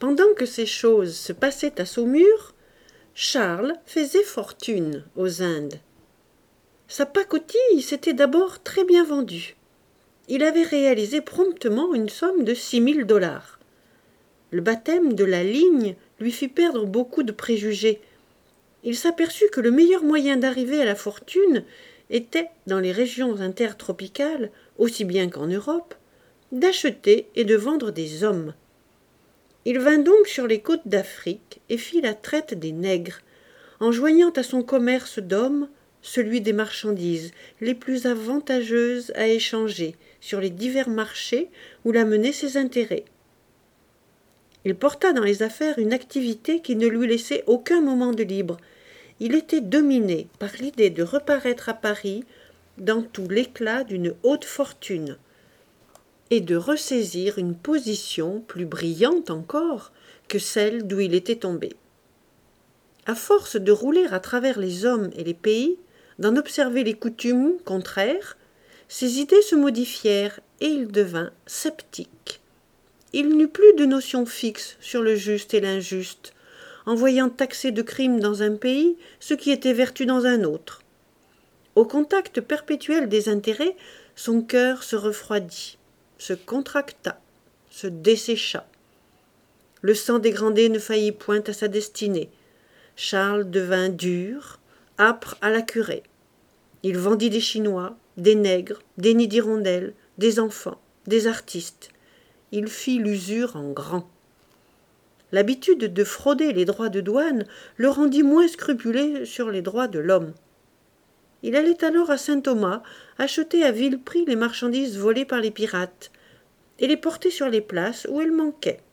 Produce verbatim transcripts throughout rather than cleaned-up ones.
Pendant que ces choses se passaient à Saumur, Charles faisait fortune aux Indes. Sa pacotille s'était d'abord très bien vendue. Il avait réalisé promptement une somme de six mille dollars. Le baptême de la ligne lui fit perdre beaucoup de préjugés. Il s'aperçut que le meilleur moyen d'arriver à la fortune était, dans les régions intertropicales, aussi bien qu'en Europe, d'acheter et de vendre des hommes. Il vint donc sur les côtes d'Afrique et fit la traite des nègres, en joignant à son commerce d'hommes celui des marchandises les plus avantageuses à échanger sur les divers marchés où l'amenaient ses intérêts. Il porta dans les affaires une activité qui ne lui laissait aucun moment de libre. Il était dominé par l'idée de reparaître à Paris dans tout l'éclat d'une haute fortune et de ressaisir une position plus brillante encore que celle d'où il était tombé. À force de rouler à travers les hommes et les pays, d'en observer les coutumes contraires, ses idées se modifièrent et il devint sceptique. Il n'eut plus de notion fixe sur le juste et l'injuste, en voyant taxer de crime dans un pays ce qui était vertu dans un autre. Au contact perpétuel des intérêts, son cœur se refroidit, se contracta, se dessécha. Le sang dégradé ne faillit point à sa destinée. Charles devint dur, âpre à la curée. Il vendit des Chinois, des nègres, des nids d'hirondelles, des enfants, des artistes. Il fit l'usure en grand. L'habitude de frauder les droits de douane le rendit moins scrupuleux sur les droits de l'homme. Il allait alors à Saint-Thomas acheter à vil prix les marchandises volées par les pirates et les porter sur les places où elles manquaient.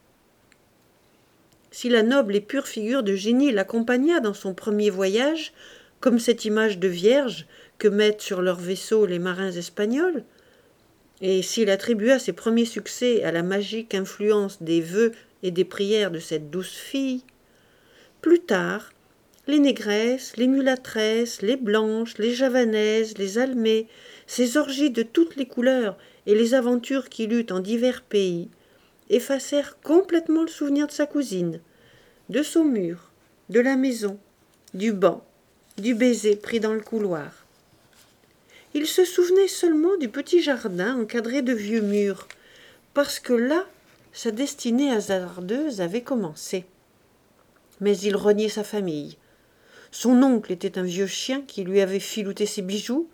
Si la noble et pure figure de génie l'accompagna dans son premier voyage, comme cette image de vierge que mettent sur leurs vaisseaux les marins espagnols, et s'il attribua ses premiers succès à la magique influence des vœux et des prières de cette douce fille, plus tard, les négresses, les mulâtresses, les blanches, les javanaises, les almées, ces orgies de toutes les couleurs et les aventures qu'il eut en divers pays, effacèrent complètement le souvenir de sa cousine, de Saumur, de la maison, du banc, du baiser pris dans le couloir. Il se souvenait seulement du petit jardin encadré de vieux murs, parce que là, sa destinée hasardeuse avait commencé. Mais il reniait sa famille. Son oncle était un vieux chien qui lui avait filouté ses bijoux.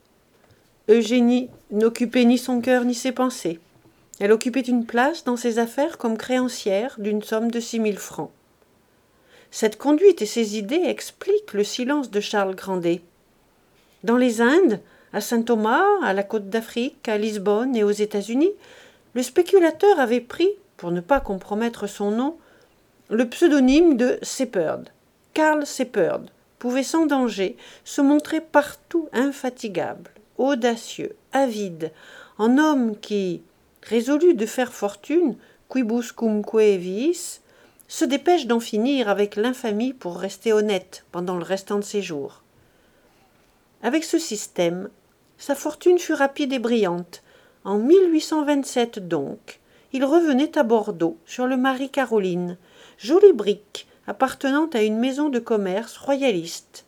Eugénie n'occupait ni son cœur ni ses pensées. Elle occupait une place dans ses affaires comme créancière d'une somme de six mille francs. Cette conduite et ces idées expliquent le silence de Charles Grandet. Dans les Indes, à Saint-Thomas, à la Côte d'Afrique, à Lisbonne et aux États-Unis, le spéculateur avait pris, pour ne pas compromettre son nom, le pseudonyme de Sepperd. Karl Sepperd pouvait sans danger se montrer partout infatigable, audacieux, avide, en homme qui, résolu de faire fortune, quibuscumque viis, se dépêche d'en finir avec l'infamie pour rester honnête pendant le restant de ses jours. Avec ce système, sa fortune fut rapide et brillante. En mille huit cent vingt-sept donc, il revenait à Bordeaux, sur le Marie-Caroline, jolie brique appartenant à une maison de commerce royaliste.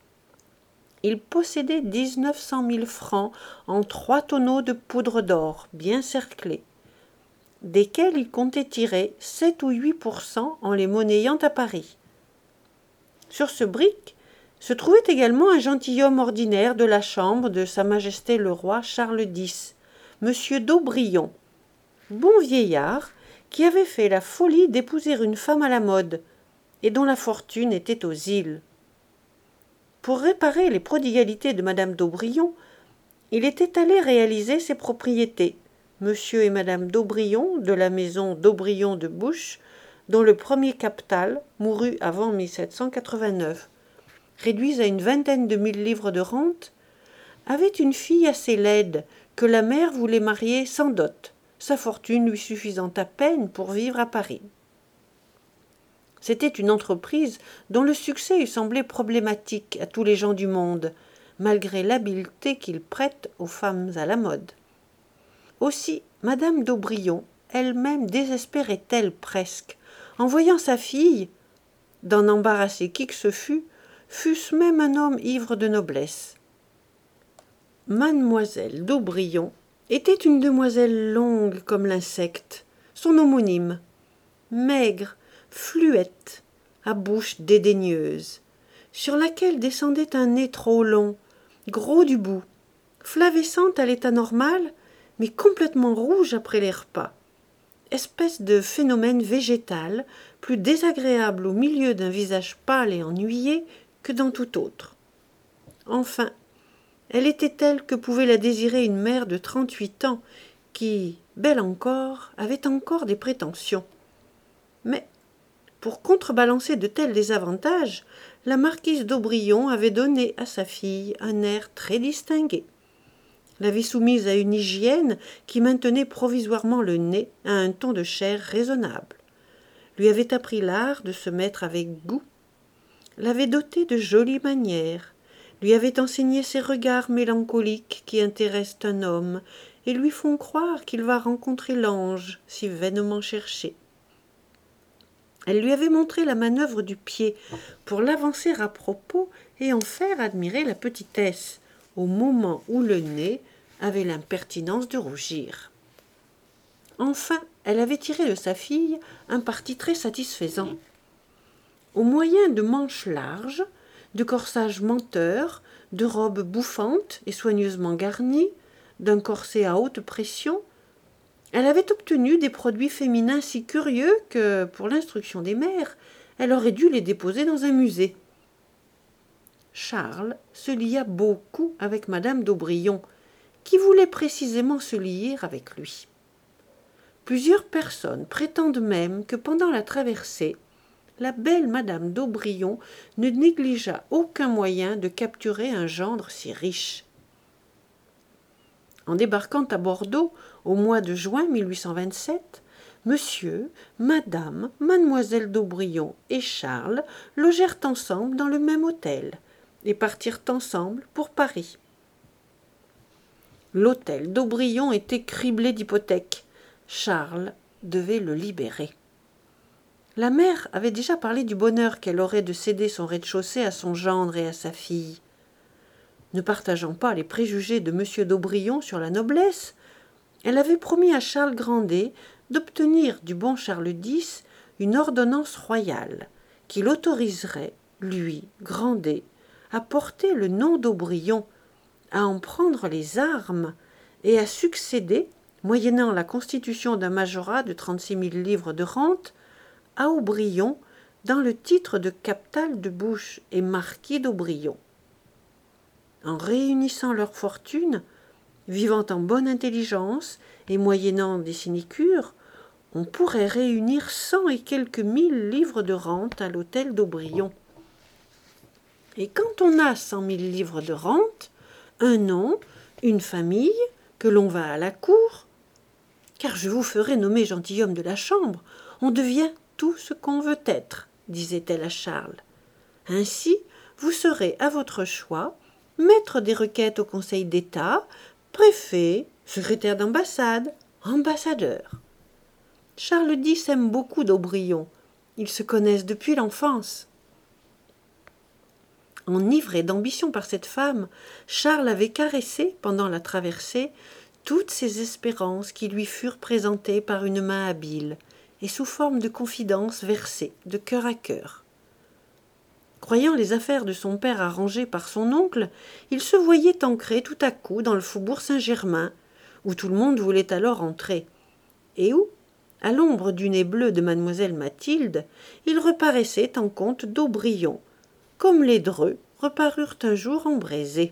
Il possédait dix-neuf cent mille francs en trois tonneaux de poudre d'or bien cerclés, desquels il comptait tirer sept ou huit pour cent en les monnayant à Paris. Sur ce brick se trouvait également un gentilhomme ordinaire de la chambre de Sa Majesté le roi Charles dix, Monsieur d'Aubrion, bon vieillard qui avait fait la folie d'épouser une femme à la mode et dont la fortune était aux îles. Pour réparer les prodigalités de Madame d'Aubrion, il était allé réaliser ses propriétés, Monsieur et Madame d'Aubrion de la maison d'Aubrion de Bouche, dont le premier captal mourut avant mille sept cent quatre-vingt-neuf, réduits à une vingtaine de mille livres de rente, avait une fille assez laide que la mère voulait marier sans dot, sa fortune lui suffisant à peine pour vivre à Paris. C'était une entreprise dont le succès eût semblé problématique à tous les gens du monde, malgré l'habileté qu'ils prêtent aux femmes à la mode. Aussi, Madame d'Aubrion elle-même désespérait-elle presque, en voyant sa fille, d'en embarrasser qui que ce fût, fût-ce même un homme ivre de noblesse. Mademoiselle d'Aubrion était une demoiselle longue comme l'insecte, son homonyme, maigre, fluette, à bouche dédaigneuse, sur laquelle descendait un nez trop long, gros du bout, flavescente à l'état normal, mais complètement rouge après les repas. Espèce de phénomène végétal, plus désagréable au milieu d'un visage pâle et ennuyé que dans tout autre. Enfin, elle était telle que pouvait la désirer une mère de trente-huit ans, qui, belle encore, avait encore des prétentions. Mais, pour contrebalancer de tels désavantages, la marquise d'Aubrion avait donné à sa fille un air très distingué. L'avait soumise à une hygiène qui maintenait provisoirement le nez à un ton de chair raisonnable, lui avait appris l'art de se mettre avec goût, l'avait dotée de jolies manières, lui avait enseigné ces regards mélancoliques qui intéressent un homme et lui font croire qu'il va rencontrer l'ange si vainement cherché. Elle lui avait montré la manœuvre du pied pour l'avancer à propos et en faire admirer la petitesse, au moment où le nez avait l'impertinence de rougir. Enfin, elle avait tiré de sa fille un parti très satisfaisant. Au moyen de manches larges, de corsages menteurs, de robes bouffantes et soigneusement garnies, d'un corset à haute pression, elle avait obtenu des produits féminins si curieux que, pour l'instruction des mères, elle aurait dû les déposer dans un musée. Charles se lia beaucoup avec madame d'Aubrion, qui voulait précisément se lier avec lui. Plusieurs personnes prétendent même que pendant la traversée, la belle madame d'Aubrion ne négligea aucun moyen de capturer un gendre si riche. En débarquant à Bordeaux au mois de juin mille huit cent vingt-sept, monsieur, madame, mademoiselle d'Aubrion et Charles logèrent ensemble dans le même hôtel et partirent ensemble pour Paris. L'hôtel d'Aubrion était criblé d'hypothèques. Charles devait le libérer. La mère avait déjà parlé du bonheur qu'elle aurait de céder son rez-de-chaussée à son gendre et à sa fille. Ne partageant pas les préjugés de monsieur d'Aubrion sur la noblesse, elle avait promis à Charles Grandet d'obtenir du bon Charles X une ordonnance royale qui l'autoriserait, lui, Grandet, à porter le nom d'Aubrion, à en prendre les armes et à succéder, moyennant la constitution d'un majorat de trente-six mille livres de rente, à Aubrion dans le titre de captal de Bouche et marquis d'Aubrion. En réunissant leurs fortunes, vivant en bonne intelligence et moyennant des sinécures, on pourrait réunir cent et quelques mille livres de rente à l'hôtel d'Aubrion. Et quand on a cent mille livres de rente, un nom, une famille, que l'on va à la cour, car je vous ferai nommer gentilhomme de la chambre, on devient tout ce qu'on veut être, disait-elle à Charles. Ainsi, vous serez à votre choix maître des requêtes au Conseil d'État, préfet, secrétaire d'ambassade, ambassadeur. Charles X aime beaucoup d'Aubrion. Ils se connaissent depuis l'enfance. Enivré d'ambition par cette femme, Charles avait caressé, pendant la traversée, toutes ces espérances qui lui furent présentées par une main habile et sous forme de confidences versées de cœur à cœur. Croyant les affaires de son père arrangées par son oncle, il se voyait ancré tout à coup dans le faubourg Saint-Germain, où tout le monde voulait alors entrer, et où, à l'ombre du nez bleu de mademoiselle Mathilde, il reparaissait en comte d'Aubrion, comme les dreux reparurent un jour embrasés.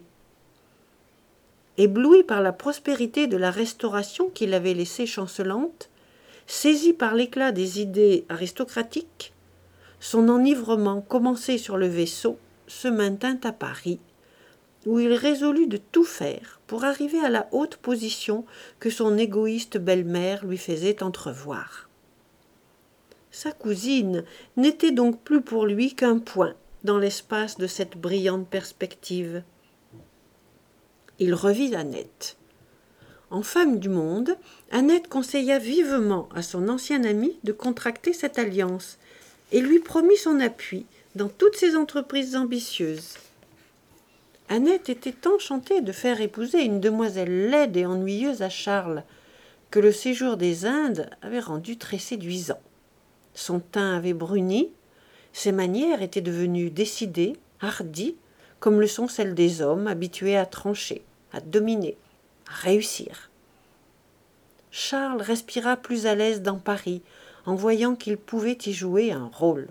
Ébloui par la prospérité de la Restauration qui l'avait laissée chancelante, saisi par l'éclat des idées aristocratiques, son enivrement, commencé sur le vaisseau, se maintint à Paris, où il résolut de tout faire pour arriver à la haute position que son égoïste belle-mère lui faisait entrevoir. Sa cousine n'était donc plus pour lui qu'un point dans l'espace de cette brillante perspective. Il revit Annette. En femme du monde, Annette conseilla vivement à son ancien ami de contracter cette alliance et lui promit son appui dans toutes ses entreprises ambitieuses. Annette était enchantée de faire épouser une demoiselle laide et ennuyeuse à Charles, que le séjour des Indes avait rendu très séduisant. Son teint avait bruni, ses manières étaient devenues décidées, hardies, comme le sont celles des hommes habitués à trancher, à dominer, à réussir. Charles respira plus à l'aise dans Paris, en voyant qu'il pouvait y jouer un rôle.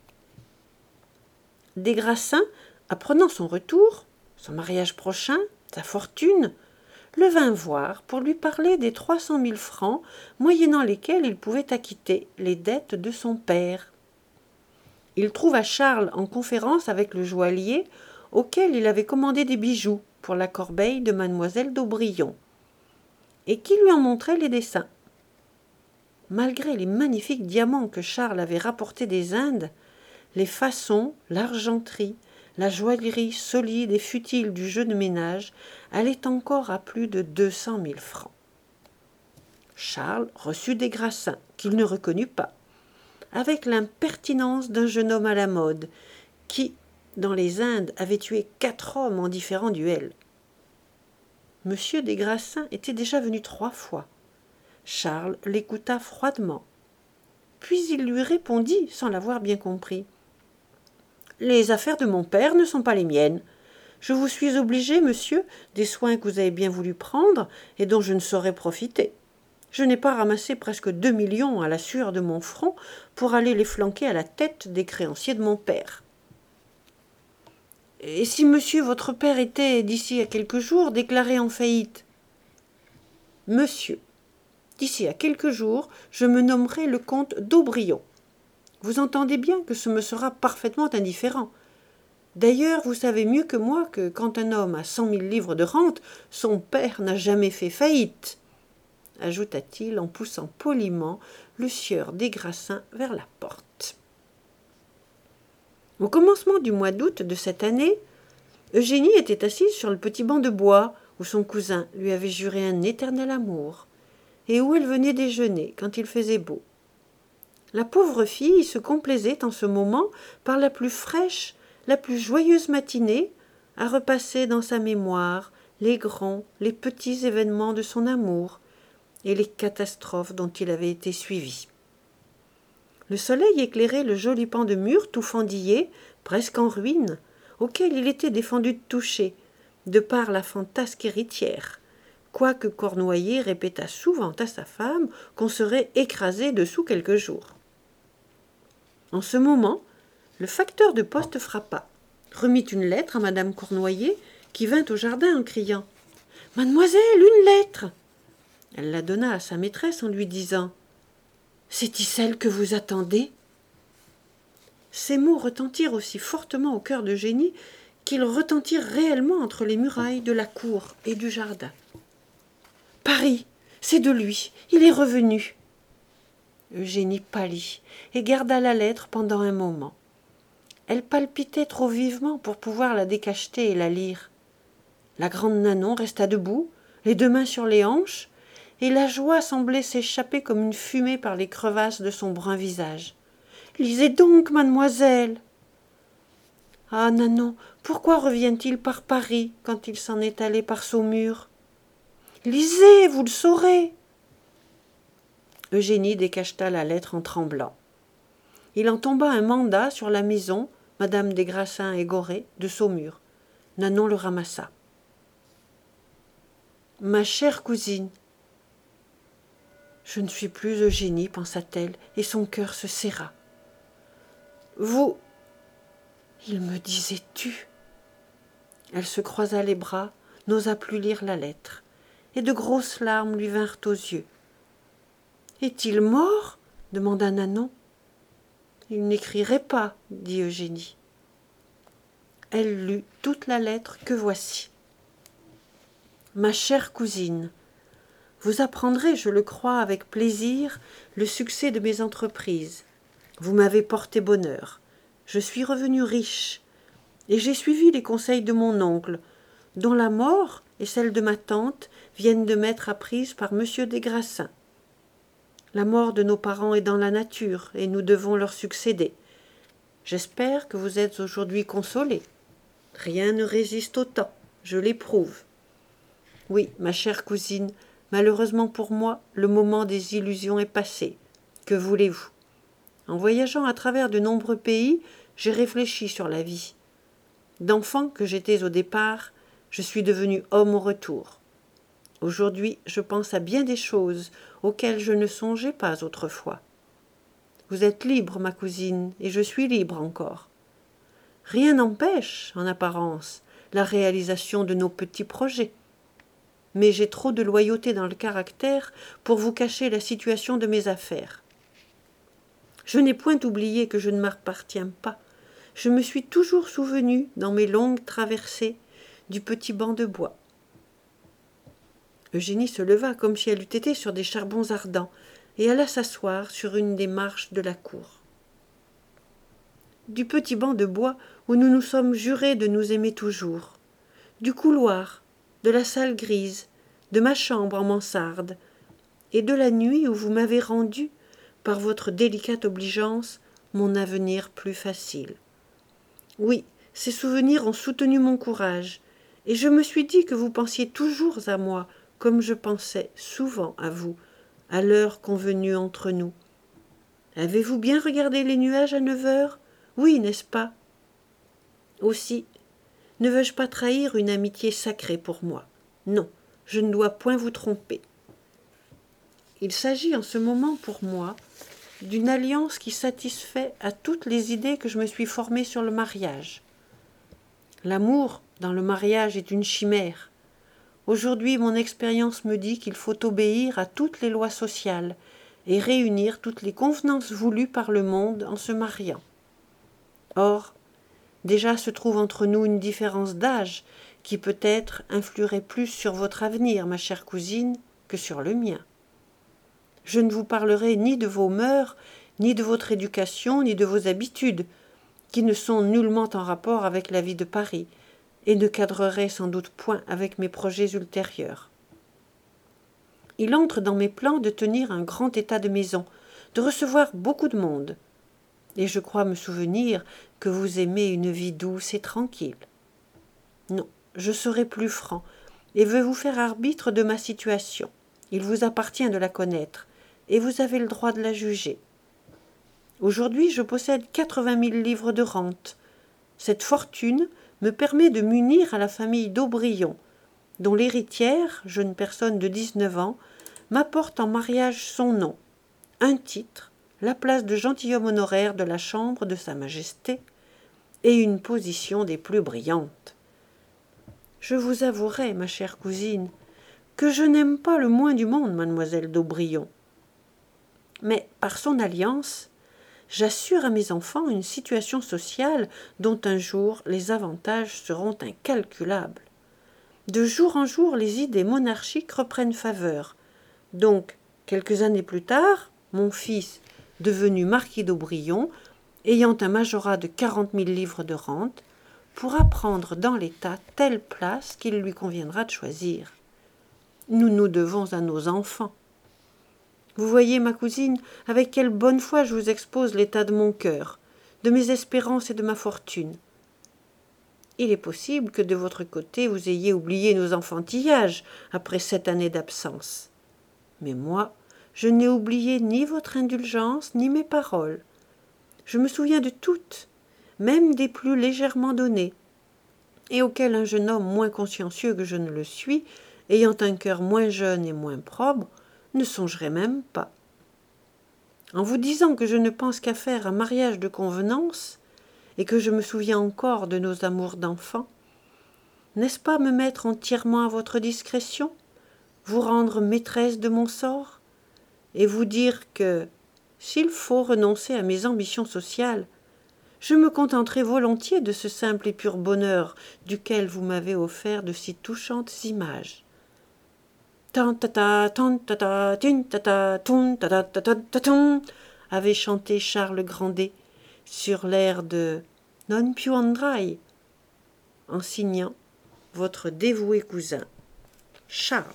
Des Grassins, apprenant son retour, son mariage prochain, sa fortune, le vint voir pour lui parler des trois cent mille francs moyennant lesquels il pouvait acquitter les dettes de son père. Il trouva Charles en conférence avec le joaillier auquel il avait commandé des bijoux pour la corbeille de mademoiselle d'Aubrion, et qui lui en montrait les dessins. Malgré les magnifiques diamants que Charles avait rapportés des Indes, les façons, l'argenterie, la joaillerie solide et futile du jeu de ménage allaient encore à plus de deux cent mille francs. Charles reçut des Grassins, qu'il ne reconnut pas, avec l'impertinence d'un jeune homme à la mode, qui, dans les Indes, avait tué quatre hommes en différents duels. Monsieur des Grassins était déjà venu trois fois. Charles l'écouta froidement. Puis il lui répondit, sans l'avoir bien compris. « Les affaires de mon père ne sont pas les miennes. Je vous suis obligé, monsieur, des soins que vous avez bien voulu prendre et dont je ne saurais profiter. Je n'ai pas ramassé presque deux millions à la sueur de mon front pour aller les flanquer à la tête des créanciers de mon père. Et si monsieur votre père était, d'ici à quelques jours, déclaré en faillite ? Monsieur, d'ici à quelques jours, je me nommerai le comte d'Aubrion. Vous entendez bien que ce me sera parfaitement indifférent. D'ailleurs, vous savez mieux que moi que quand un homme a cent mille livres de rente, son père n'a jamais fait faillite, ajouta-t-il en poussant poliment le sieur des Grassins vers la porte. Au commencement du mois d'août de cette année, Eugénie était assise sur le petit banc de bois où son cousin lui avait juré un éternel amour, et où elle venait déjeuner quand il faisait beau. La pauvre fille se complaisait en ce moment par la plus fraîche, la plus joyeuse matinée, à repasser dans sa mémoire les grands, les petits événements de son amour et les catastrophes dont il avait été suivi. Le soleil éclairait le joli pan de mur tout fendillé, presque en ruine, auquel il était défendu de toucher, de par la fantasque héritière, quoique Cornoiller répéta souvent à sa femme qu'on serait écrasé dessous quelques jours. En ce moment, le facteur de poste frappa, remit une lettre à madame Cornoiller, qui vint au jardin en criant « Mademoiselle, une lettre !» Elle la donna à sa maîtresse en lui disant « C'est-y celle que vous attendez ?» Ces mots retentirent aussi fortement au cœur d'Eugénie qu'ils retentirent réellement entre les murailles de la cour et du jardin. « Paris, c'est de lui, il est revenu !» Eugénie pâlit et garda la lettre pendant un moment. Elle palpitait trop vivement pour pouvoir la décacheter et la lire. La grande Nanon resta debout, les deux mains sur les hanches, et la joie semblait s'échapper comme une fumée par les crevasses de son brun visage. « Lisez donc, mademoiselle !»« Ah, Nanon, pourquoi revient-il par Paris quand il s'en est allé par Saumur ?»« Lisez, vous le saurez !» Eugénie décacheta la lettre en tremblant. Il en tomba un mandat sur la maison, madame des Grassins et Gorée, de Saumur. Nanon le ramassa. « Ma chère cousine, je ne suis plus Eugénie, pensa-t-elle, et son cœur se serra. Vous, il me disait tu. Elle se croisa les bras, n'osa plus lire la lettre, et de grosses larmes lui vinrent aux yeux. Est-il mort ? demanda Nanon. Il n'écrirait pas, dit Eugénie. Elle lut toute la lettre que voici. Ma chère cousine, vous apprendrez, je le crois, avec plaisir, le succès de mes entreprises. Vous m'avez porté bonheur. Je suis revenue riche, et j'ai suivi les conseils de mon oncle, dont la mort, et celle de ma tante viennent de m'être apprises par monsieur des Grassins. La mort de nos parents est dans la nature, et nous devons leur succéder. J'espère que vous êtes aujourd'hui consolée. Rien ne résiste au temps, je l'éprouve. Oui, ma chère cousine, malheureusement pour moi, le moment des illusions est passé. Que voulez-vous? En voyageant à travers de nombreux pays, j'ai réfléchi sur la vie. D'enfant que j'étais au départ, je suis devenu homme au retour. Aujourd'hui, je pense à bien des choses auxquelles je ne songeais pas autrefois. Vous êtes libre, ma cousine, et je suis libre encore. Rien n'empêche, en apparence, la réalisation de nos petits projets. Mais j'ai trop de loyauté dans le caractère pour vous cacher la situation de mes affaires. Je n'ai point oublié que je ne m'appartiens pas. Je me suis toujours souvenu, dans mes longues traversées, du petit banc de bois. Eugénie se leva comme si elle eût été sur des charbons ardents et alla s'asseoir sur une des marches de la cour. Du petit banc de bois où nous nous sommes jurés de nous aimer toujours, du couloir, de la salle grise, de ma chambre en mansarde, et de la nuit où vous m'avez rendu, par votre délicate obligeance, mon avenir plus facile. Oui, ces souvenirs ont soutenu mon courage, et je me suis dit que vous pensiez toujours à moi, comme je pensais souvent à vous, à l'heure convenue entre nous. Avez-vous bien regardé les nuages à neuf heures? Oui, n'est-ce pas? Aussi, ne veux-je pas trahir une amitié sacrée pour moi? Non, je ne dois point vous tromper. Il s'agit en ce moment pour moi d'une alliance qui satisfait à toutes les idées que je me suis formée sur le mariage. L'amour dans le mariage est une chimère. Aujourd'hui, mon expérience me dit qu'il faut obéir à toutes les lois sociales et réunir toutes les convenances voulues par le monde en se mariant. Or, déjà se trouve entre nous une différence d'âge qui peut-être influerait plus sur votre avenir, ma chère cousine, que sur le mien. Je ne vous parlerai ni de vos mœurs, ni de votre éducation, ni de vos habitudes, qui ne sont nullement en rapport avec la vie de Paris, et ne cadreraient sans doute point avec mes projets ultérieurs. Il entre dans mes plans de tenir un grand état de maison, de recevoir beaucoup de monde, et je crois me souvenir que vous aimez une vie douce et tranquille. Non, je serai plus franc, et veux vous faire arbitre de ma situation. Il vous appartient de la connaître, et vous avez le droit de la juger. Aujourd'hui, je possède quatre-vingt mille livres de rente. Cette fortune me permet de m'unir à la famille d'Aubrion, dont l'héritière, jeune personne de dix-neuf ans, m'apporte en mariage son nom, un titre, la place de gentilhomme honoraire de la chambre de Sa Majesté, et une position des plus brillantes. Je vous avouerai, ma chère cousine, que je n'aime pas le moins du monde mademoiselle d'Aubrion. Mais par son alliance, j'assure à mes enfants une situation sociale dont un jour les avantages seront incalculables. De jour en jour, les idées monarchiques reprennent faveur. Donc, quelques années plus tard, mon fils, devenu marquis d'Aubrion, ayant un majorat de quarante mille livres de rente, pourra prendre dans l'État telle place qu'il lui conviendra de choisir. Nous nous devons à nos enfants. Vous voyez, ma cousine, avec quelle bonne foi je vous expose l'état de mon cœur, de mes espérances et de ma fortune. Il est possible que de votre côté vous ayez oublié nos enfantillages après sept années d'absence. Mais moi, je n'ai oublié ni votre indulgence, ni mes paroles. Je me souviens de toutes, même des plus légèrement données, et auxquelles un jeune homme moins consciencieux que je ne le suis, ayant un cœur moins jeune et moins probe, ne songerait même pas. En vous disant que je ne pense qu'à faire un mariage de convenance, et que je me souviens encore de nos amours d'enfants, n'est-ce pas me mettre entièrement à votre discrétion, vous rendre maîtresse de mon sort, et vous dire que, s'il faut renoncer à mes ambitions sociales, je me contenterai volontiers de ce simple et pur bonheur duquel vous m'avez offert de si touchantes images. Tan-ta-ta, tan-ta-ta, tin-ta-ta, ton-ta-ta-ta-ta-ta-ton, avait chanté Charles Grandet sur l'air de Non più andrai, en signant votre dévoué cousin Charles.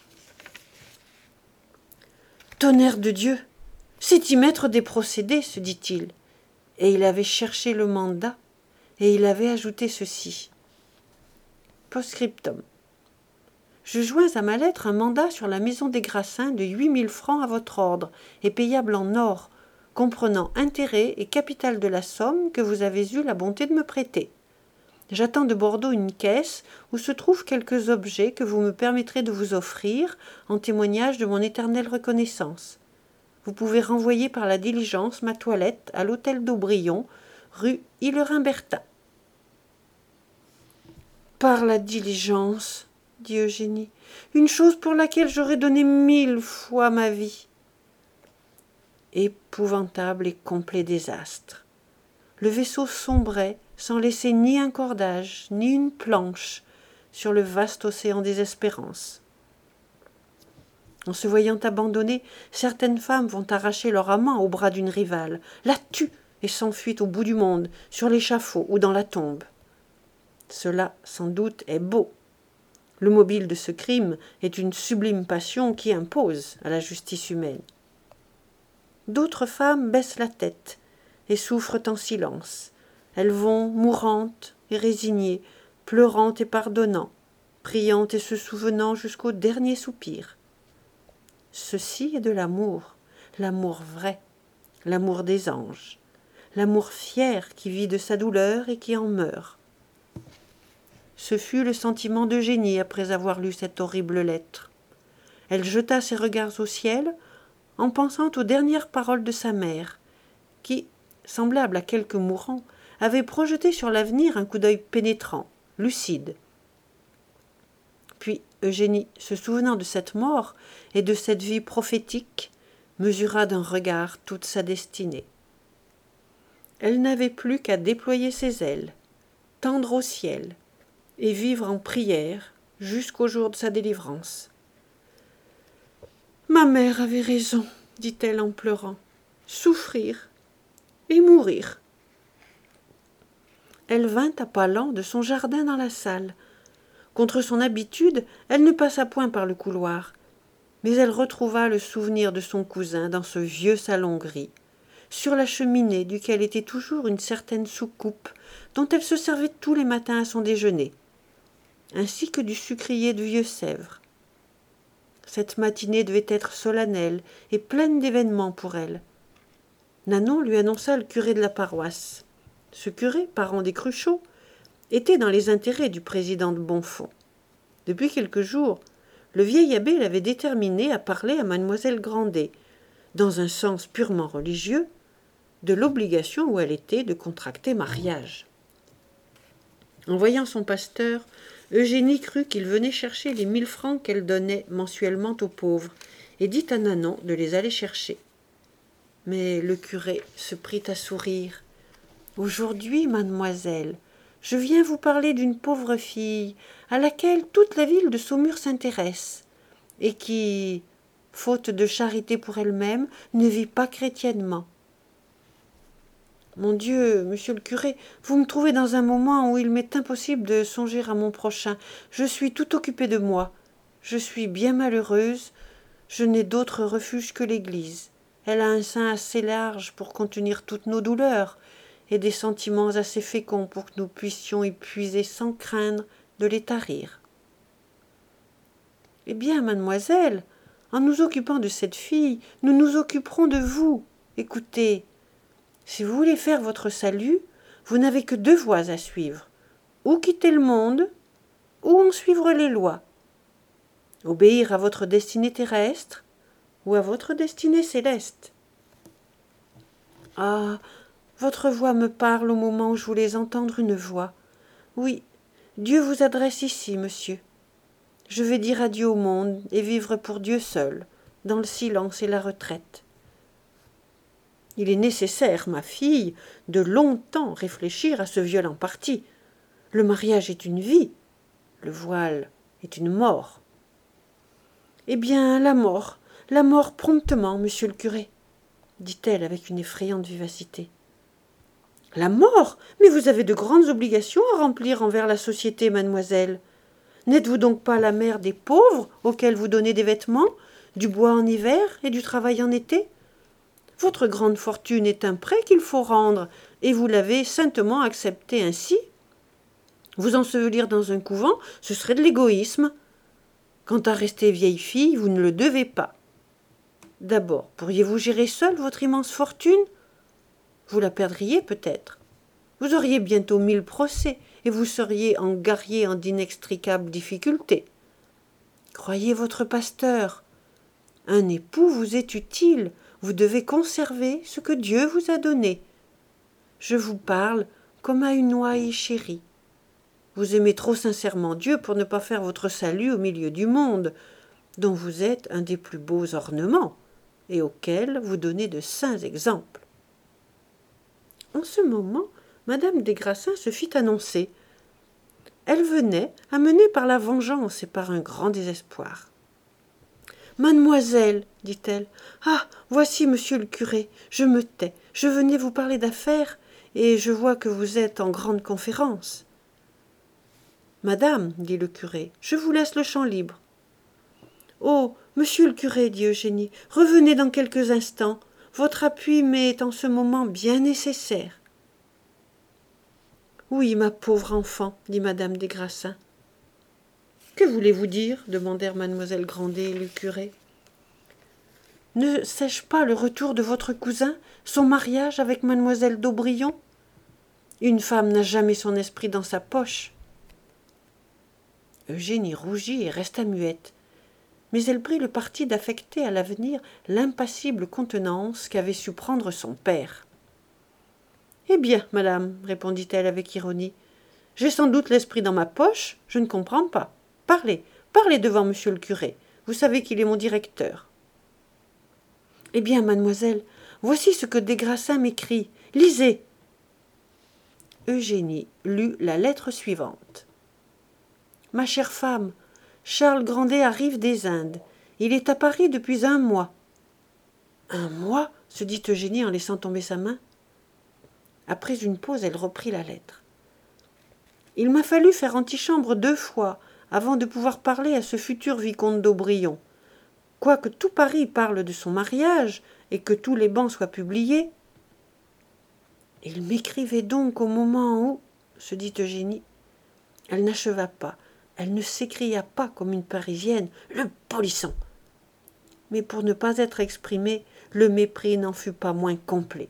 Tonnerre de Dieu, c'est y mettre des procédés, se dit-il. Et il avait cherché le mandat, et il avait ajouté ceci. Post-scriptum. Je joins à ma lettre un mandat sur la maison des Grassins de huit mille francs à votre ordre, et payable en or, comprenant intérêt et capital de la somme que vous avez eu la bonté de me prêter. J'attends de Bordeaux une caisse où se trouvent quelques objets que vous me permettrez de vous offrir en témoignage de mon éternelle reconnaissance. Vous pouvez renvoyer par la diligence ma toilette à l'hôtel d'Aubrion, rue Hillerin-Bertin. Par la diligence, dit Eugénie, une chose pour laquelle j'aurais donné mille fois ma vie. Épouvantable et complet désastre. Le vaisseau sombrait sans laisser ni un cordage, ni une planche sur le vaste océan des espérances. En se voyant abandonnées, certaines femmes vont arracher leur amant au bras d'une rivale, la tuent et s'enfuient au bout du monde, sur l'échafaud ou dans la tombe. Cela, sans doute, est beau. Le mobile de ce crime est une sublime passion qui impose à la justice humaine. D'autres femmes baissent la tête et souffrent en silence. Elles vont mourantes et résignées, pleurant et pardonnant, priant et se souvenant jusqu'au dernier soupir. Ceci est de l'amour, l'amour vrai, l'amour des anges, l'amour fier qui vit de sa douleur et qui en meurt. Ce fut le sentiment d'Eugénie après avoir lu cette horrible lettre. Elle jeta ses regards au ciel en pensant aux dernières paroles de sa mère, qui, semblable à quelque mourant, avait projeté sur l'avenir un coup d'œil pénétrant, lucide. Puis Eugénie, se souvenant de cette mort et de cette vie prophétique, mesura d'un regard toute sa destinée. Elle n'avait plus qu'à déployer ses ailes, tendre au ciel, et vivre en prière jusqu'au jour de sa délivrance. « Ma mère avait raison, dit-elle en pleurant, souffrir et mourir. » Elle vint à pas lents de son jardin dans la salle. Contre son habitude, elle ne passa point par le couloir, mais elle retrouva le souvenir de son cousin dans ce vieux salon gris, sur la cheminée duquel était toujours une certaine soucoupe dont elle se servait tous les matins à son déjeuner, ainsi que du sucrier de vieux Sèvres. Cette matinée devait être solennelle et pleine d'événements pour elle. Nanon lui annonça le curé de la paroisse. Ce curé, parent des Cruchot, était dans les intérêts du président de Bonfons. Depuis quelques jours, le vieil abbé l'avait déterminé à parler à mademoiselle Grandet, dans un sens purement religieux, de l'obligation où elle était de contracter mariage. En voyant son pasteur, Eugénie crut qu'il venait chercher les mille francs qu'elle donnait mensuellement aux pauvres, et dit à Nanon de les aller chercher. Mais le curé se prit à sourire. « Aujourd'hui, mademoiselle, je viens vous parler d'une pauvre fille à laquelle toute la ville de Saumur s'intéresse, et qui, faute de charité pour elle-même, ne vit pas chrétiennement. Mon Dieu, monsieur le curé, vous me trouvez dans un moment où il m'est impossible de songer à mon prochain. Je suis tout occupée de moi. Je suis bien malheureuse. Je n'ai d'autre refuge que l'Église. Elle a un sein assez large pour contenir toutes nos douleurs, et des sentiments assez féconds pour que nous puissions y puiser sans craindre de les tarir. Eh bien, mademoiselle, en nous occupant de cette fille, nous nous occuperons de vous. Écoutez, si vous voulez faire votre salut, vous n'avez que deux voies à suivre, ou quitter le monde, ou en suivre les lois. Obéir à votre destinée terrestre, ou à votre destinée céleste. Ah, votre voix me parle au moment où je voulais entendre une voix. Oui, Dieu vous adresse ici, monsieur. Je vais dire adieu au monde et vivre pour Dieu seul, dans le silence et la retraite. Il est nécessaire, ma fille, de longtemps réfléchir à ce violent parti. Le mariage est une vie, le voile est une mort. Eh bien, la mort, la mort promptement, monsieur le curé, dit-elle avec une effrayante vivacité. La mort? Mais vous avez de grandes obligations à remplir envers la société, mademoiselle. N'êtes-vous donc pas la mère des pauvres auxquels vous donnez des vêtements, du bois en hiver et du travail en été? Votre grande fortune est un prêt qu'il faut rendre, et vous l'avez saintement accepté ainsi. Vous ensevelir dans un couvent, ce serait de l'égoïsme. Quant à rester vieille fille, vous ne le devez pas. D'abord, pourriez-vous gérer seule votre immense fortune? Vous la perdriez peut-être. Vous auriez bientôt mille procès, et vous seriez engarrié en d'inextricables difficultés. Croyez votre pasteur. Un époux vous est utile, vous devez conserver ce que Dieu vous a donné. Je vous parle comme à une ouaille chérie. Vous aimez trop sincèrement Dieu pour ne pas faire votre salut au milieu du monde, dont vous êtes un des plus beaux ornements, et auquel vous donnez de saints exemples. En ce moment, Madame des Grassins se fit annoncer. Elle venait, amenée par la vengeance et par un grand désespoir. « Mademoiselle, dit-elle, ah, voici monsieur le curé, je me tais, je venais vous parler d'affaires, et je vois que vous êtes en grande conférence. »« Madame, dit le curé, je vous laisse le champ libre. »« Oh, monsieur le curé, dit Eugénie, revenez dans quelques instants, votre appui m'est en ce moment bien nécessaire. »« Oui, ma pauvre enfant, dit madame des Grassins. »« Que voulez-vous dire » demandèrent mademoiselle Grandet et le curé. « Ne sais-je pas le retour de votre cousin, son mariage avec mademoiselle d'Aubrion? Une femme n'a jamais son esprit dans sa poche. » Eugénie rougit et resta muette, mais elle prit le parti d'affecter à l'avenir l'impassible contenance qu'avait su prendre son père. « Eh bien, madame, répondit-elle avec ironie, j'ai sans doute l'esprit dans ma poche, je ne comprends pas. Parlez, parlez devant monsieur le curé, vous savez qu'il est mon directeur. »« Eh bien, mademoiselle, voici ce que des Grassins m'écrit. Lisez. » Eugénie lut la lettre suivante. « Ma chère femme, Charles Grandet arrive des Indes. Il est à Paris depuis un mois. »« Un mois ?» se dit Eugénie en laissant tomber sa main. Après une pause, elle reprit la lettre. « Il m'a fallu faire antichambre deux fois avant de pouvoir parler à ce futur vicomte d'Aubrion. Quoique tout Paris parle de son mariage et que tous les bans soient publiés. » « Il m'écrivait donc au moment où, se dit Eugénie. Elle n'acheva pas, elle ne s'écria pas comme une Parisienne, le polisson. Mais pour ne pas être exprimé, le mépris n'en fut pas moins complet.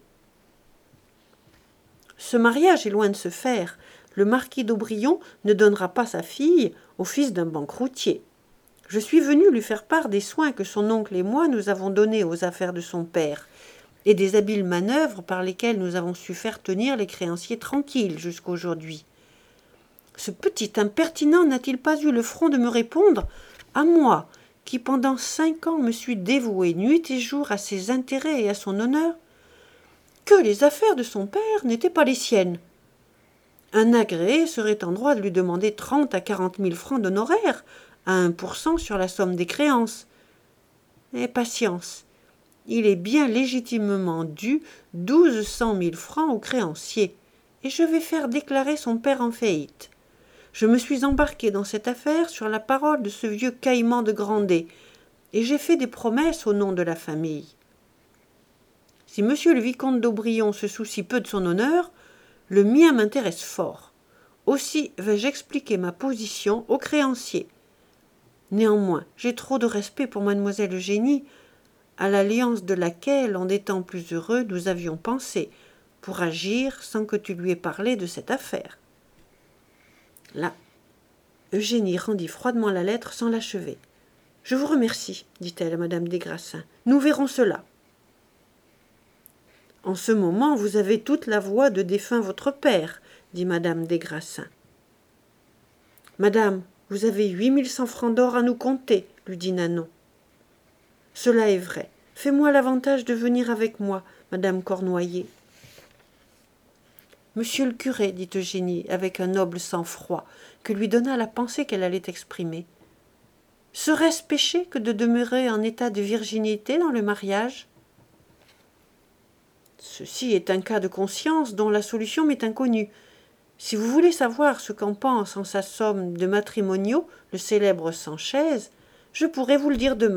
Ce mariage est loin de se faire. Le marquis d'Aubrion ne donnera pas sa fille au fils d'un banqueroutier. Je suis venue lui faire part des soins que son oncle et moi nous avons donnés aux affaires de son père, et des habiles manœuvres par lesquelles nous avons su faire tenir les créanciers tranquilles jusqu'aujourd'hui. Ce petit impertinent n'a-t-il pas eu le front de me répondre, à moi, qui pendant cinq ans me suis dévouée nuit et jour à ses intérêts et à son honneur, que les affaires de son père n'étaient pas les siennes. Un agréé serait en droit de lui demander trente à quarante mille francs d'honoraires, à un pour cent sur la somme des créances. Mais patience, il est bien légitimement dû douze cent mille francs aux créanciers, et je vais faire déclarer son père en faillite. Je me suis embarqué dans cette affaire sur la parole de ce vieux caïman de Grandet, et j'ai fait des promesses au nom de la famille. Si monsieur le vicomte d'Aubrion se soucie peu de son honneur, le mien m'intéresse fort. Aussi vais-je expliquer ma position aux créanciers. Néanmoins, j'ai trop de respect pour mademoiselle Eugénie, à l'alliance de laquelle, en des temps plus heureux, nous avions pensé, pour agir sans que tu lui aies parlé de cette affaire. » Là, Eugénie rendit froidement la lettre sans l'achever. « Je vous remercie, dit-elle à madame des Grassins. Nous verrons cela. »« En ce moment, vous avez toute la voix de défunt votre père, dit madame des Grassins. »« Madame, vous avez huit mille cent francs d'or à nous compter, lui dit Nanon. »« Cela est vrai. Fais-moi l'avantage de venir avec moi, madame Cornoiller. »« Monsieur le curé, dit Eugénie, avec un noble sang-froid, que lui donna la pensée qu'elle allait exprimer. Serait-ce péché que de demeurer en état de virginité dans le mariage ? Ceci est un cas de conscience dont la solution m'est inconnue. Si vous voulez savoir ce qu'en pense en sa somme de matrimoniaux le célèbre Sanchez, je pourrai vous le dire demain. »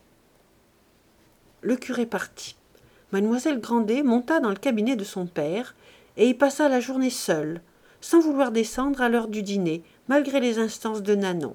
Le curé partit. Mademoiselle Grandet monta dans le cabinet de son père et y passa la journée seule, sans vouloir descendre à l'heure du dîner, malgré les instances de Nanon.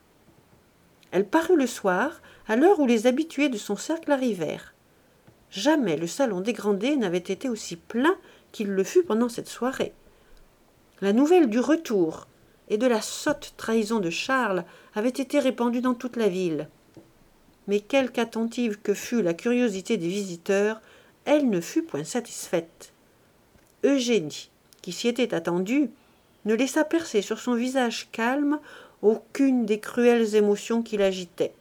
Elle parut le soir, à l'heure où les habitués de son cercle arrivèrent. Jamais le salon des Grandet n'avait été aussi plein qu'il le fut pendant cette soirée. La nouvelle du retour et de la sotte trahison de Charles avait été répandue dans toute la ville. Mais quelque attentive que fût la curiosité des visiteurs, elle ne fut point satisfaite. Eugénie, qui s'y était attendue, ne laissa percer sur son visage calme aucune des cruelles émotions qui l'agitaient.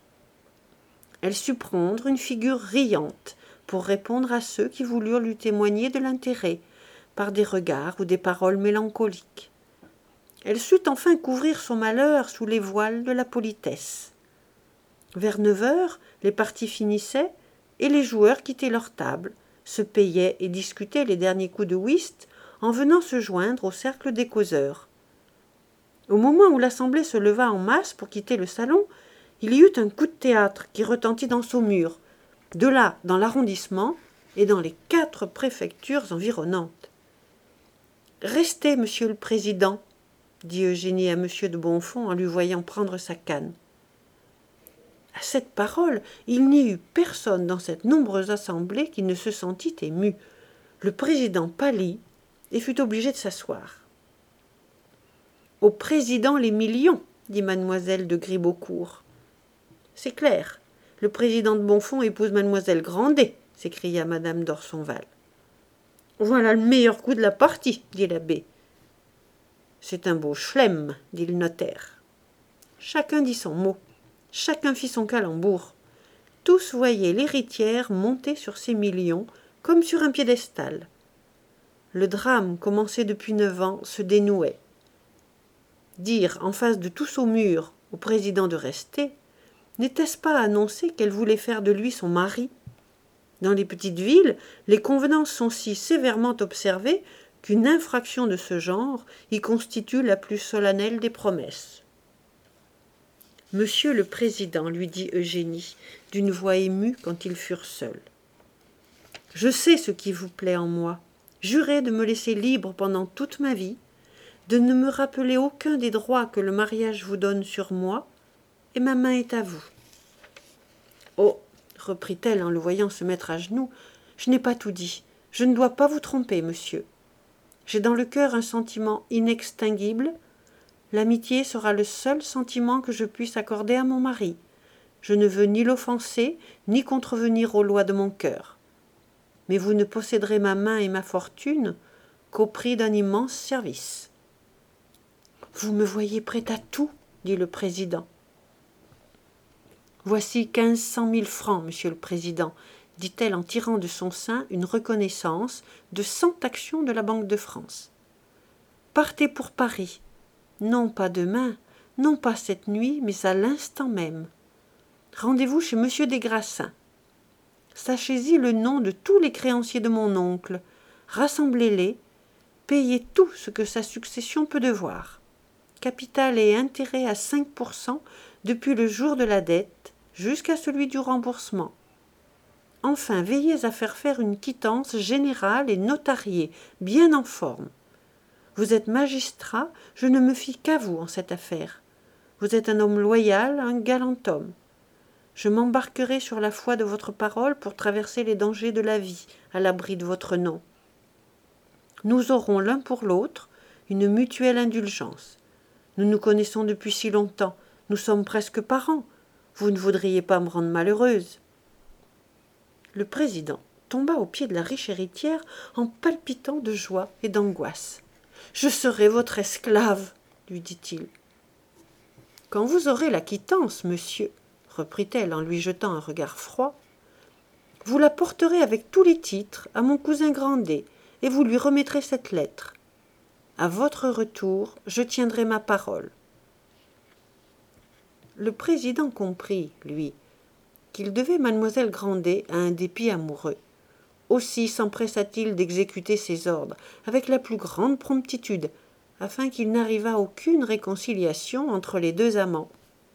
Elle sut prendre une figure riante pour répondre à ceux qui voulurent lui témoigner de l'intérêt, par des regards ou des paroles mélancoliques. Elle sut enfin couvrir son malheur sous les voiles de la politesse. Vers neuf heures, les parties finissaient et les joueurs quittaient leur table, se payaient et discutaient les derniers coups de whist en venant se joindre au cercle des causeurs. Au moment où l'assemblée se leva en masse pour quitter le salon, il y eut un coup de théâtre qui retentit dans Saumur, de là dans l'arrondissement et dans les quatre préfectures environnantes. « Restez, monsieur le président, » dit Eugénie à monsieur de Bonfons en lui voyant prendre sa canne. À cette parole, il n'y eut personne dans cette nombreuse assemblée qui ne se sentit ému. Le président pâlit et fut obligé de s'asseoir. « Au président les millions, » dit mademoiselle de Gribeaucourt. « C'est clair, le président de Bonfons épouse mademoiselle Grandet, » s'écria madame d'Orsonval. « Voilà le meilleur coup de la partie, » dit l'abbé. « C'est un beau chlem, » dit le notaire. Chacun dit son mot. Chacun fit son calembour. Tous voyaient l'héritière monter sur ses millions comme sur un piédestal. Le drame, commencé depuis neuf ans, se dénouait. Dire en face de tout Saumur au président de rester, n'était-ce pas annoncer qu'elle voulait faire de lui son mari? Dans les petites villes, les convenances sont si sévèrement observées qu'une infraction de ce genre y constitue la plus solennelle des promesses. « Monsieur le Président, lui dit Eugénie, d'une voix émue quand ils furent seuls. Je sais ce qui vous plaît en moi. Jurez de me laisser libre pendant toute ma vie, de ne me rappeler aucun des droits que le mariage vous donne sur moi, et ma main est à vous. » « Oh, reprit-elle en le voyant se mettre à genoux, je n'ai pas tout dit. Je ne dois pas vous tromper, monsieur. J'ai dans le cœur un sentiment inextinguible. L'amitié sera le seul sentiment que je puisse accorder à mon mari. Je ne veux ni l'offenser, ni contrevenir aux lois de mon cœur. Mais vous ne posséderez ma main et ma fortune qu'au prix d'un immense service. »« Vous me voyez prêt à tout, » dit le président. « Voici quinze cent mille francs, monsieur le président, » dit-elle en tirant de son sein une reconnaissance de cent actions de la Banque de France. « Partez pour Paris. Non pas demain, non pas cette nuit, mais à l'instant même. Rendez-vous chez monsieur des Grassins. Sachez-y le nom de tous les créanciers de mon oncle. Rassemblez-les, payez tout ce que sa succession peut devoir. Capital et intérêt à cinq pour cent depuis le jour de la dette jusqu'à celui du remboursement. Enfin, veillez à faire faire une quittance générale et notariée, bien en forme. Vous êtes magistrat, je ne me fie qu'à vous en cette affaire. Vous êtes un homme loyal, un galant homme. Je m'embarquerai sur la foi de votre parole pour traverser les dangers de la vie, à l'abri de votre nom. Nous aurons l'un pour l'autre une mutuelle indulgence. Nous nous connaissons depuis si longtemps, nous sommes presque parents. Vous ne voudriez pas me rendre malheureuse. » Le président tomba aux pieds de la riche héritière en palpitant de joie et d'angoisse. « Je serai votre esclave, » lui dit-il. « Quand vous aurez la quittance, monsieur, » reprit-elle en lui jetant un regard froid, « vous la porterez avec tous les titres à mon cousin Grandet et vous lui remettrez cette lettre. À votre retour, je tiendrai ma parole. » Le président comprit, lui, qu'il devait mademoiselle Grandet à un dépit amoureux. Aussi s'empressa-t-il d'exécuter ses ordres avec la plus grande promptitude, afin qu'il n'arrivât aucune réconciliation entre les deux amants.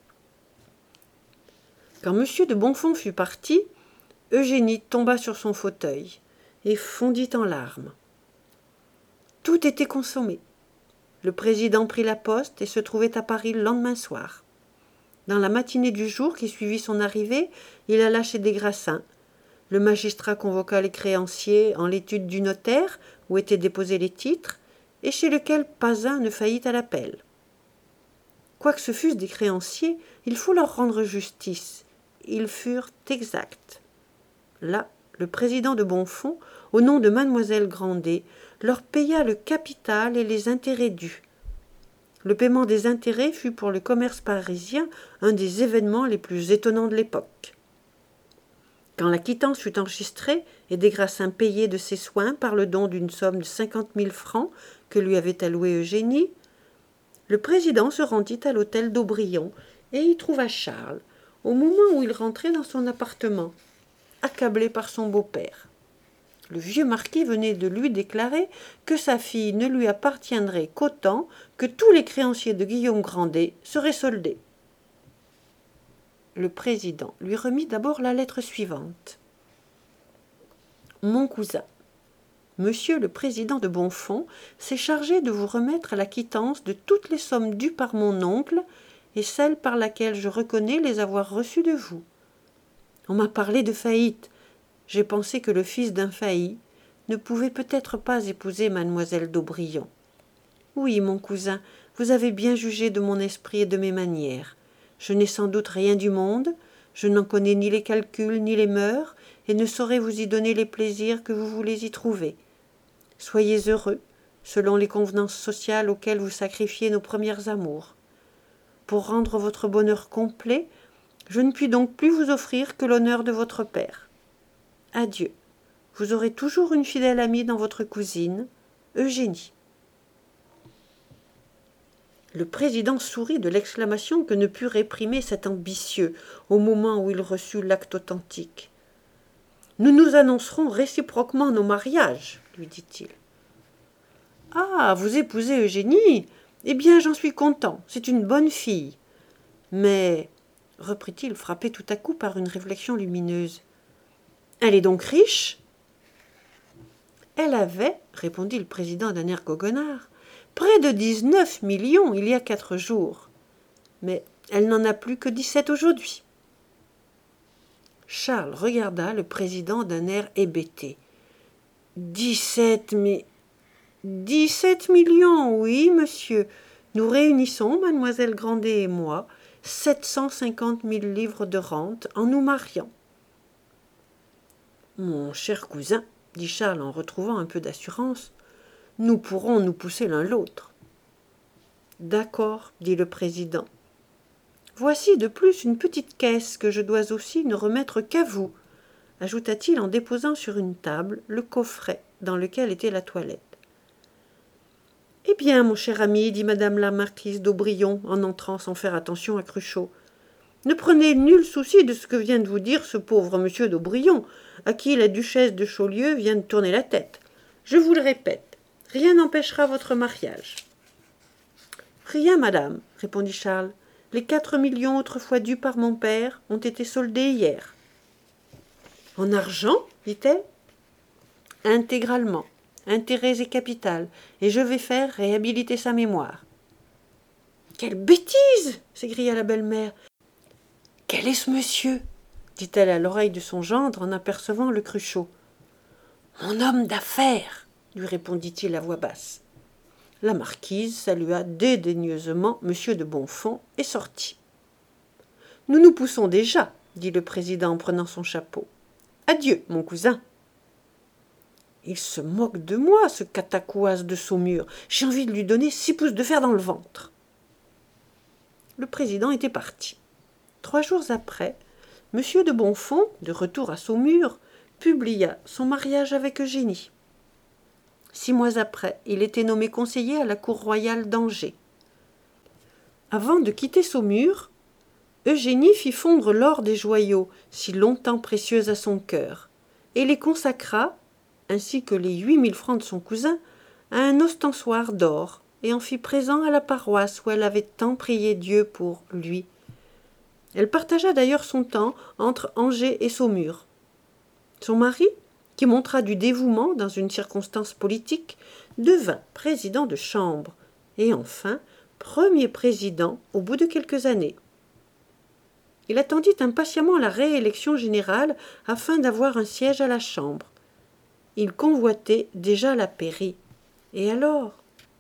Quand M. de Bonfons fut parti, Eugénie tomba sur son fauteuil et fondit en larmes. Tout était consommé. Le président prit la poste et se trouvait à Paris le lendemain soir. Dans la matinée du jour qui suivit son arrivée, il alla chez Des Grassins. Le magistrat convoqua les créanciers en l'étude du notaire, où étaient déposés les titres, et chez lequel pas un ne faillit à l'appel. Quoique ce fussent des créanciers, il faut leur rendre justice. Ils furent exacts. Là, le président de Bonfons, au nom de mademoiselle Grandet, leur paya le capital et les intérêts dus. Le paiement des intérêts fut pour le commerce parisien un des événements les plus étonnants de l'époque. Quand la quittance fut enregistrée et Des Grassins payé de ses soins par le don d'une somme de cinquante mille francs que lui avait alloué Eugénie, le président se rendit à l'hôtel d'Aubrion et y trouva Charles, au moment où il rentrait dans son appartement, accablé par son beau-père. Le vieux marquis venait de lui déclarer que sa fille ne lui appartiendrait qu'autant que tous les créanciers de Guillaume Grandet seraient soldés. Le président lui remit d'abord la lettre suivante. Mon cousin, Monsieur le président de Bonfons s'est chargé de vous remettre la quittance de toutes les sommes dues par mon oncle et celle par laquelle je reconnais les avoir reçues de vous. On m'a parlé de faillite. J'ai pensé que le fils d'un failli ne pouvait peut-être pas épouser mademoiselle d'Aubrion. Oui, mon cousin, vous avez bien jugé de mon esprit et de mes manières. Je n'ai sans doute rien du monde, je n'en connais ni les calculs ni les mœurs, et ne saurais vous y donner les plaisirs que vous voulez y trouver. Soyez heureux, selon les convenances sociales auxquelles vous sacrifiez nos premières amours. Pour rendre votre bonheur complet, je ne puis donc plus vous offrir que l'honneur de votre père. Adieu. Vous aurez toujours une fidèle amie dans votre cousine, Eugénie. Le président sourit de l'exclamation que ne put réprimer cet ambitieux au moment où il reçut l'acte authentique. « Nous nous annoncerons réciproquement nos mariages, lui dit-il. « Ah, vous épousez Eugénie? Eh bien, j'en suis content, c'est une bonne fille. Mais, reprit-il, frappé tout à coup par une réflexion lumineuse, elle est donc riche? Elle avait, répondit le président d'un air goguenard, près de dix-neuf millions il y a quatre jours. Mais elle n'en a plus que dix-sept aujourd'hui. Charles regarda le président d'un air hébété. Dix-sept mi... Dix-sept millions, oui, monsieur. Nous réunissons, mademoiselle Grandet et moi, sept cent cinquante mille livres de rente en nous mariant. Mon cher cousin, dit Charles en retrouvant un peu d'assurance, nous pourrons nous pousser l'un l'autre. D'accord, dit le président. Voici de plus une petite caisse que je dois aussi ne remettre qu'à vous, ajouta-t-il en déposant sur une table le coffret dans lequel était la toilette. Eh bien, mon cher ami, dit madame la marquise d'Aubrion en entrant sans faire attention à Cruchot, ne prenez nul souci de ce que vient de vous dire ce pauvre monsieur d'Aubrion, à qui la duchesse de Chaulieu vient de tourner la tête. Je vous le répète, rien n'empêchera votre mariage. Rien, madame, répondit Charles. Les quatre millions autrefois dus par mon père ont été soldés hier. En argent, dit-elle. Intégralement, intérêts et capital, et je vais faire réhabiliter sa mémoire. Quelle bêtise! S'écria la belle-mère. Quel est ce monsieur? Dit-elle à l'oreille de son gendre en apercevant le Cruchot. Mon homme d'affaires, lui répondit-il à voix basse. La marquise salua dédaigneusement monsieur de Bonfons et sortit. Nous nous poussons déjà, dit le président en prenant son chapeau. Adieu, mon cousin. Il se moque de moi, ce catacouas de Saumur. J'ai envie de lui donner six pouces de fer dans le ventre. Le président était parti. Trois jours après, monsieur de Bonfons, de retour à Saumur, publia son mariage avec Eugénie. Six mois après, il était nommé conseiller à la cour royale d'Angers. Avant de quitter Saumur, Eugénie fit fondre l'or des joyaux, si longtemps précieux à son cœur, et les consacra, ainsi que les huit mille francs de son cousin, à un ostensoir d'or, et en fit présent à la paroisse où elle avait tant prié Dieu pour lui. Elle partagea d'ailleurs son temps entre Angers et Saumur. Son mari, qui montra du dévouement dans une circonstance politique, devint président de chambre et enfin premier président au bout de quelques années. Il attendit impatiemment la réélection générale afin d'avoir un siège à la Chambre. Il convoitait déjà la pairie. Et alors ?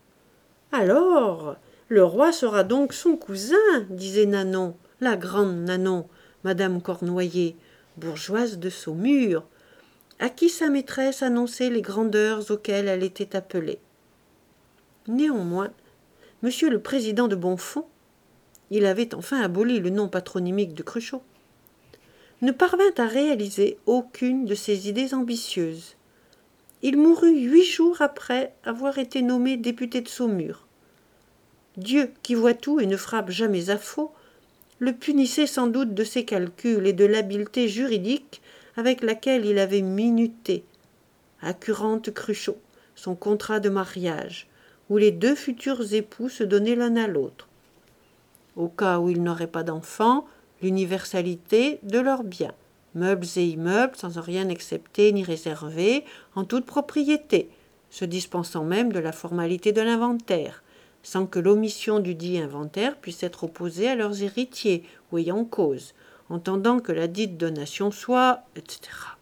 Alors, le roi sera donc son cousin, disait Nanon, la grande Nanon, madame Cornoiller, bourgeoise de Saumur, à qui sa maîtresse annonçait les grandeurs auxquelles elle était appelée. Néanmoins, monsieur le président de Bonfons, il avait enfin aboli le nom patronymique de Cruchot, ne parvint à réaliser aucune de ses idées ambitieuses. Il mourut huit jours après avoir été nommé député de Saumur. Dieu, qui voit tout et ne frappe jamais à faux, le punissait sans doute de ses calculs et de l'habileté juridique avec laquelle il avait minuté, à Curante-Cruchot, son contrat de mariage, où les deux futurs époux se donnaient l'un à l'autre. Au cas où ils n'auraient pas d'enfants, l'universalité de leurs biens, meubles et immeubles sans en rien accepter ni réserver, en toute propriété, se dispensant même de la formalité de l'inventaire, sans que l'omission du dit inventaire puisse être opposée à leurs héritiers ou ayant cause, entendant que la dite donation soit, et cetera.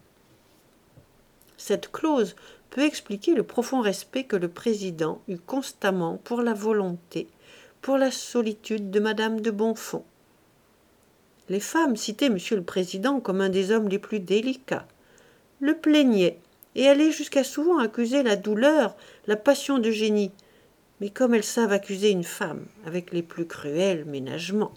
Cette clause peut expliquer le profond respect que le président eut constamment pour la volonté, pour la solitude de madame de Bonfons. Les femmes citaient monsieur le président comme un des hommes les plus délicats, le plaignaient et allaient jusqu'à souvent accuser la douleur, la passion d'Eugénie, mais comme elles savent accuser une femme avec les plus cruels ménagements.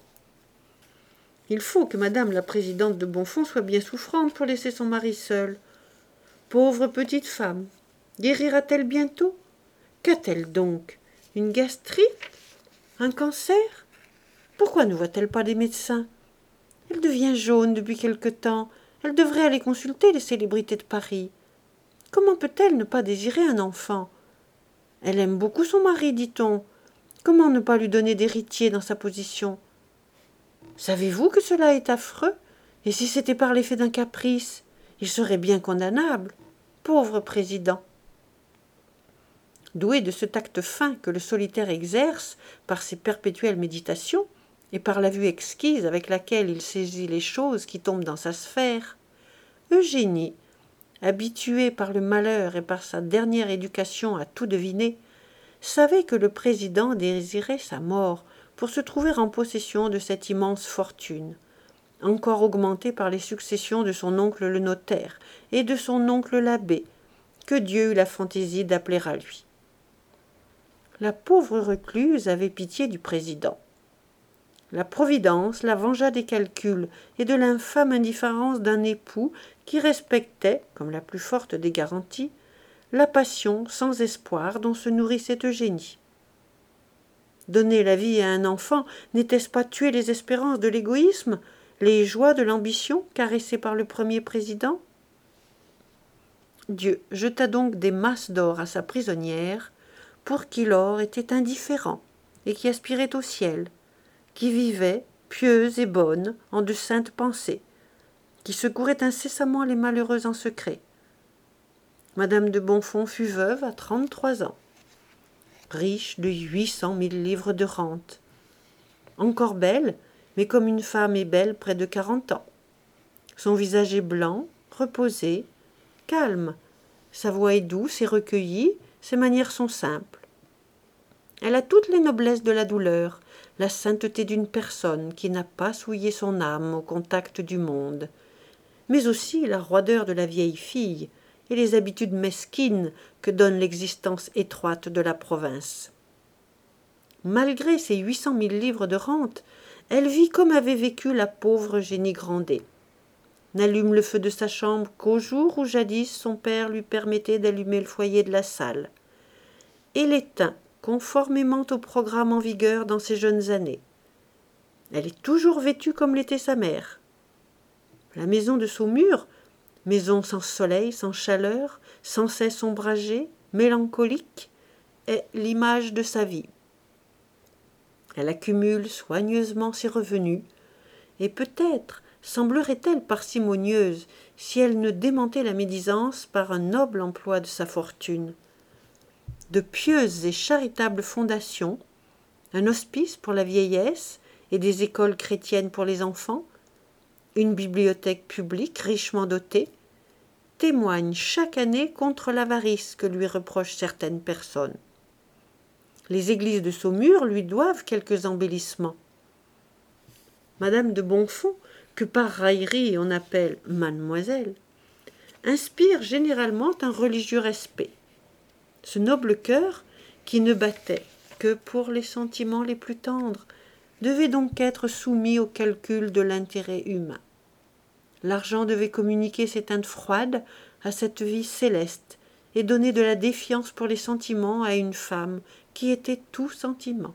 Il faut que madame la présidente de Bonfons soit bien souffrante pour laisser son mari seul. Pauvre petite femme, guérira-t-elle bientôt? Qu'a-t-elle donc? Une gastrite? Un cancer? Pourquoi ne voit-elle pas des médecins? Elle devient jaune depuis quelque temps. Elle devrait aller consulter les célébrités de Paris. Comment peut-elle ne pas désirer un enfant? Elle aime beaucoup son mari, dit-on. Comment ne pas lui donner d'héritier dans sa position? Savez-vous que cela est affreux? Et si c'était par l'effet d'un caprice, il serait bien condamnable. Pauvre président! Doué de ce tact fin que le solitaire exerce par ses perpétuelles méditations et par la vue exquise avec laquelle il saisit les choses qui tombent dans sa sphère, Eugénie, habituée par le malheur et par sa dernière éducation à tout deviner, savait que le président désirait sa mort pour se trouver en possession de cette immense fortune, encore augmentée par les successions de son oncle le notaire et de son oncle l'abbé, que Dieu eut la fantaisie d'appeler à lui. La pauvre recluse avait pitié du président. La Providence la vengea des calculs et de l'infâme indifférence d'un époux qui respectait, comme la plus forte des garanties, la passion sans espoir dont se nourrissait Eugénie. Donner la vie à un enfant, n'était-ce pas tuer les espérances de l'égoïsme, les joies de l'ambition caressées par le premier président? Dieu jeta donc des masses d'or à sa prisonnière, pour qui l'or était indifférent et qui aspirait au ciel, qui vivait, pieuse et bonne, en de saintes pensées, qui secourait incessamment les malheureux en secret. Madame de Bonfons fut veuve à trente-trois ans, riche de huit cent mille livres de rente, encore belle, mais comme une femme est belle près de quarante ans. Son visage est blanc, reposé, calme, sa voix est douce et recueillie, ses manières sont simples. Elle a toutes les noblesses de la douleur, la sainteté d'une personne qui n'a pas souillé son âme au contact du monde, mais aussi la roideur de la vieille fille et les habitudes mesquines que donne l'existence étroite de la province. Malgré ses huit cent mille livres de rente, elle vit comme avait vécu la pauvre Eugénie Grandet. N'allume le feu de sa chambre qu'au jour où jadis son père lui permettait d'allumer le foyer de la salle, et l'éteint conformément au programme en vigueur dans ses jeunes années. Elle est toujours vêtue comme l'était sa mère. La maison de Saumur, maison sans soleil, sans chaleur, sans cesse ombragée, mélancolique, est l'image de sa vie. Elle accumule soigneusement ses revenus, et peut-être semblerait-elle parcimonieuse si elle ne démentait la médisance par un noble emploi de sa fortune. De pieuses et charitables fondations, un hospice pour la vieillesse et des écoles chrétiennes pour les enfants, une bibliothèque publique richement dotée, témoignent chaque année contre l'avarice que lui reprochent certaines personnes. Les églises de Saumur lui doivent quelques embellissements. Madame de Bonfons, que par raillerie on appelle mademoiselle, inspire généralement un religieux respect. Ce noble cœur, qui ne battait que pour les sentiments les plus tendres, devait donc être soumis au calcul de l'intérêt humain. L'argent devait communiquer ses teintes froides à cette vie céleste et donner de la défiance pour les sentiments à une femme qui était tout sentiment.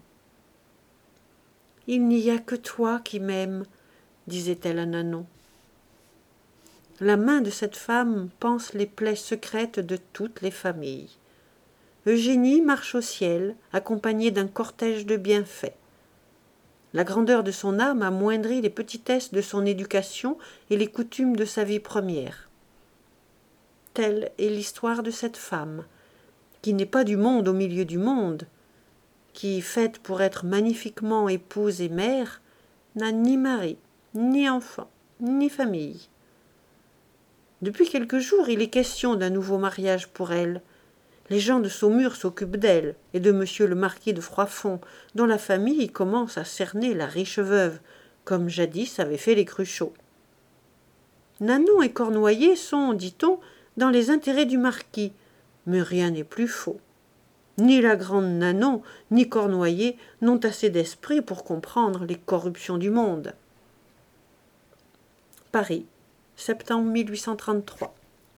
« Il n'y a que toi qui m'aimes, » disait-elle à Nanon. La main de cette femme panse les plaies secrètes de toutes les familles. Eugénie marche au ciel, accompagnée d'un cortège de bienfaits. La grandeur de son âme amoindrit les petitesses de son éducation et les coutumes de sa vie première. Telle est l'histoire de cette femme, qui n'est pas du monde au milieu du monde, qui, faite pour être magnifiquement épouse et mère, n'a ni mari, ni enfant, ni famille. Depuis quelques jours, il est question d'un nouveau mariage pour elle. Les gens de Saumur s'occupent d'elle et de monsieur le marquis de Froidfond, dont la famille commence à cerner la riche veuve, comme jadis avaient fait les Cruchot. Nanon et Cornoiller sont, dit-on, dans les intérêts du marquis, mais rien n'est plus faux. Ni la grande Nanon, ni Cornoiller n'ont assez d'esprit pour comprendre les corruptions du monde. Paris, septembre mille huit cent trente-trois.